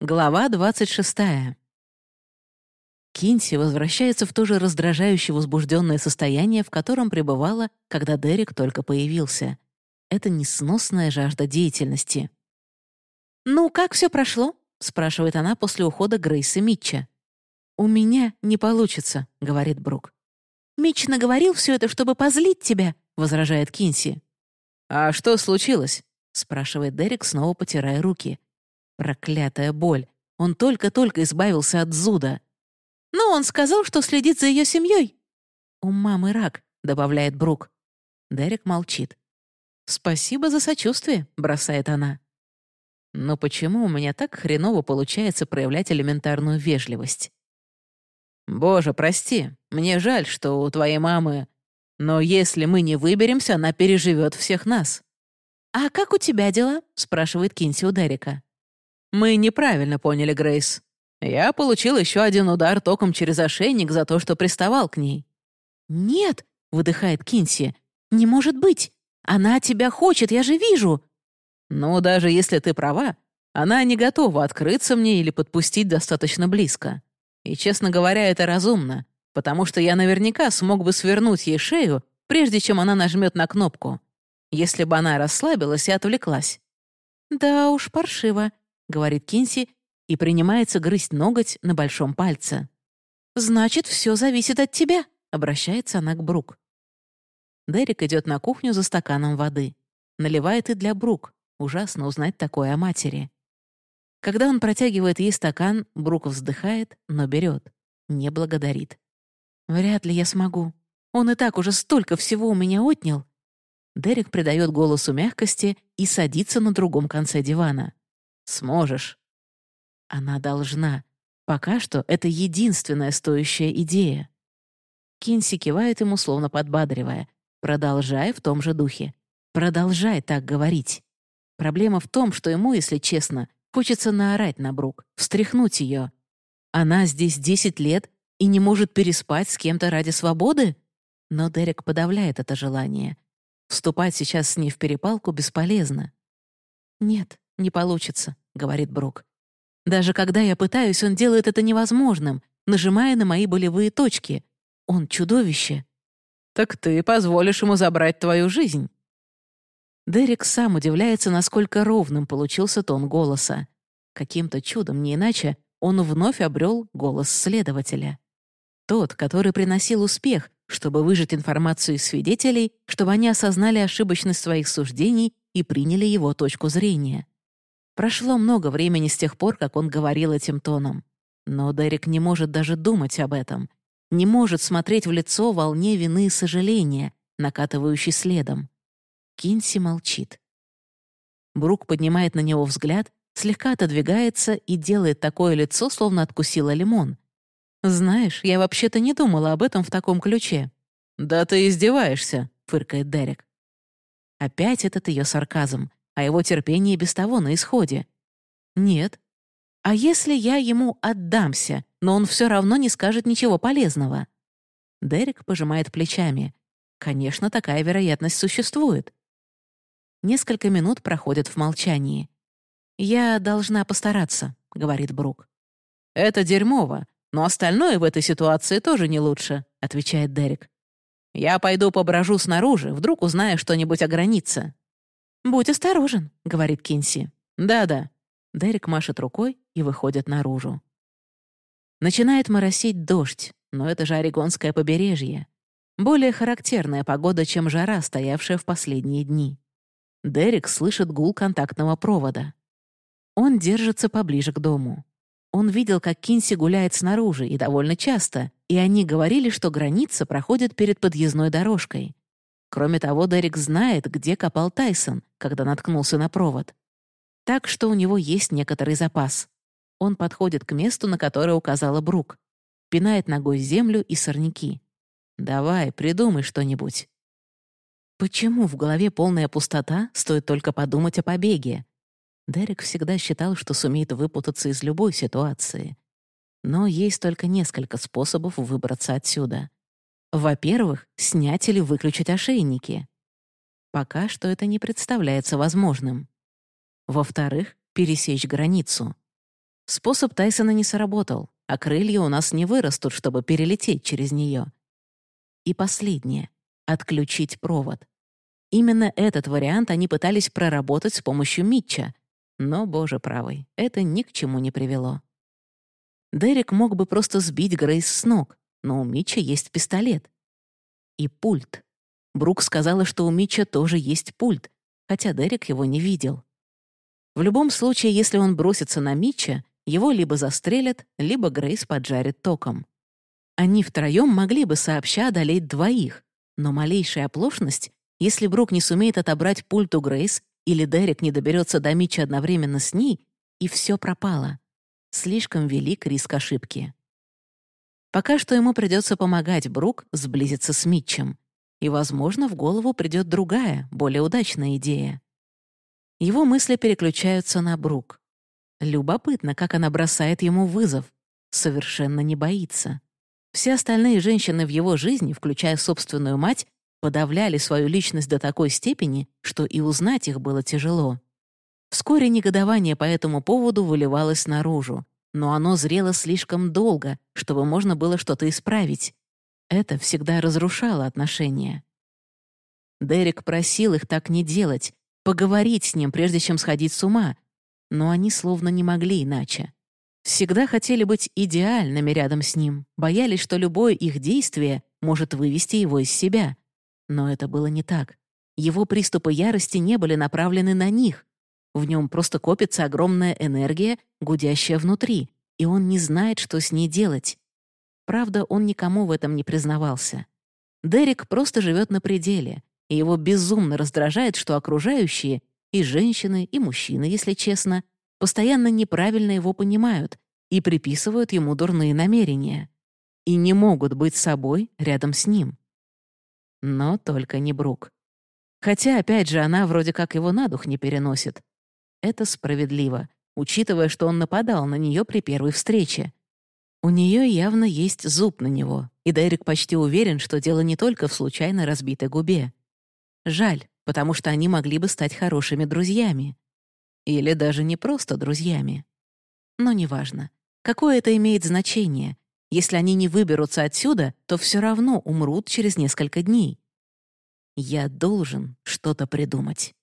Глава 26. Кинси возвращается в то же раздражающе возбужденное состояние, в котором пребывала, когда Дерек только появился. Это несносная жажда деятельности. «Ну, как все прошло?» — спрашивает она после ухода Грейс и Митча. «У меня не получится», — говорит Брук. «Митч наговорил все это, чтобы позлить тебя», — возражает Кинси. «А что случилось?» — спрашивает Дерек, снова потирая руки. Проклятая боль. Он только-только избавился от зуда. «Ну, он сказал, что следит за ее семьей». «У мамы рак», — добавляет Брук. Дерек молчит. «Спасибо за сочувствие», — бросает она. «Но почему у меня так хреново получается проявлять элементарную вежливость?» «Боже, прости, мне жаль, что у твоей мамы... Но если мы не выберемся, она переживет всех нас». «А как у тебя дела?» — спрашивает Кинси у Дерека. «Мы неправильно поняли, Грейс. Я получил еще один удар током через ошейник за то, что приставал к ней». «Нет», — выдыхает Кинси, — «не может быть. Она тебя хочет, я же вижу». «Ну, даже если ты права, она не готова открыться мне или подпустить достаточно близко. И, честно говоря, это разумно, потому что я наверняка смог бы свернуть ей шею, прежде чем она нажмет на кнопку, если бы она расслабилась и отвлеклась». «Да уж, паршиво», — говорит Кинси и принимается грызть ноготь на большом пальце. «Значит, все зависит от тебя», — обращается она к Брук. Дерек идет на кухню за стаканом воды. Наливает и для Брук. Ужасно узнать такое о матери. Когда он протягивает ей стакан, Брук вздыхает, но берет. Не благодарит. «Вряд ли я смогу. Он и так уже столько всего у меня отнял». Дерек придает голосу мягкости и садится на другом конце дивана. «Сможешь». Она должна. Пока что это единственная стоящая идея. Кинси кивает ему, словно подбадривая. «Продолжай в том же духе. Продолжай так говорить». Проблема в том, что ему, если честно, хочется наорать на Брук, встряхнуть ее. Она здесь 10 лет и не может переспать с кем-то ради свободы? Но Дерек подавляет это желание. Вступать сейчас с ней в перепалку бесполезно. «Нет, не получится», — говорит Брук. «Даже когда я пытаюсь, он делает это невозможным, нажимая на мои болевые точки. Он чудовище». «Так ты позволишь ему забрать твою жизнь?» Дерек сам удивляется, насколько ровным получился тон голоса. Каким-то чудом, не иначе, он вновь обрел голос следователя. Тот, который приносил успех, чтобы выжать информацию из свидетелей, чтобы они осознали ошибочность своих суждений и приняли его точку зрения. Прошло много времени с тех пор, как он говорил этим тоном. Но Дерек не может даже думать об этом. Не может смотреть в лицо волне вины и сожаления, накатывающей следом. Кинси молчит. Брук поднимает на него взгляд, слегка отодвигается и делает такое лицо, словно откусила лимон. «Знаешь, я вообще-то не думала об этом в таком ключе». «Да ты издеваешься», — фыркает Дерек. Опять этот ее сарказм, а его терпение без того на исходе. «Нет. А если я ему отдамся, но он все равно не скажет ничего полезного?» Дерек пожимает плечами. «Конечно, такая вероятность существует». Несколько минут проходят в молчании. «Я должна постараться», — говорит Брук. «Это дерьмово, но остальное в этой ситуации тоже не лучше», — отвечает Дерек. «Я пойду поброжу снаружи, вдруг узнаю что-нибудь о границе». «Будь осторожен», — говорит Кинси. «Да-да». Дерек машет рукой и выходит наружу. Начинает моросить дождь, но это же Орегонское побережье. Более характерная погода, чем жара, стоявшая в последние дни. Дерек слышит гул контактного провода. Он держится поближе к дому. Он видел, как Кинси гуляет снаружи, и довольно часто, и они говорили, что граница проходит перед подъездной дорожкой. Кроме того, Дерек знает, где копал Тайсон, когда наткнулся на провод. Так что у него есть некоторый запас. Он подходит к месту, на которое указала Брук. Пинает ногой землю и сорняки. «Давай, придумай что-нибудь». Почему в голове полная пустота, стоит только подумать о побеге? Дерек всегда считал, что сумеет выпутаться из любой ситуации. Но есть только несколько способов выбраться отсюда. Во-первых, снять или выключить ошейники. Пока что это не представляется возможным. Во-вторых, пересечь границу. Способ Тайсона не сработал, а крылья у нас не вырастут, чтобы перелететь через нее. И последнее — отключить провод. Именно этот вариант они пытались проработать с помощью Митча, но, боже правый, это ни к чему не привело. Дерек мог бы просто сбить Грейс с ног, но у Митча есть пистолет. И пульт. Брук сказала, что у Митча тоже есть пульт, хотя Дерек его не видел. В любом случае, если он бросится на Митча, его либо застрелят, либо Грейс поджарит током. Они втроем могли бы сообща одолеть двоих, но малейшая оплошность, если Брук не сумеет отобрать пульт у Грейс или Дерек не доберется до Митча одновременно с ней, и все пропало. Слишком велик риск ошибки. Пока что ему придется помогать Брук сблизиться с Митчем, и, возможно, в голову придет другая, более удачная идея. Его мысли переключаются на Брук. Любопытно, как она бросает ему вызов. Совершенно не боится. Все остальные женщины в его жизни, включая собственную мать, подавляли свою личность до такой степени, что и узнать их было тяжело. Вскоре негодование по этому поводу выливалось наружу, но оно зрело слишком долго, чтобы можно было что-то исправить. Это всегда разрушало отношения. Дерек просил их так не делать, поговорить с ним, прежде чем сходить с ума, но они словно не могли иначе. Всегда хотели быть идеальными рядом с ним, боялись, что любое их действие может вывести его из себя. Но это было не так. Его приступы ярости не были направлены на них. В нем просто копится огромная энергия, гудящая внутри, и он не знает, что с ней делать. Правда, он никому в этом не признавался. Дерек просто живет на пределе, и его безумно раздражает, что окружающие, и женщины, и мужчины, если честно, постоянно неправильно его понимают и приписывают ему дурные намерения. И не могут быть собой рядом с ним. Но только не Брук. Хотя, опять же, она вроде как его на дух не переносит. Это справедливо, учитывая, что он нападал на нее при первой встрече. У нее явно есть зуб на него, и Дерек почти уверен, что дело не только в случайно разбитой губе. Жаль, потому что они могли бы стать хорошими друзьями. Или даже не просто друзьями. Но неважно. Какое это имеет значение? Если они не выберутся отсюда, то все равно умрут через несколько дней. Я должен что-то придумать.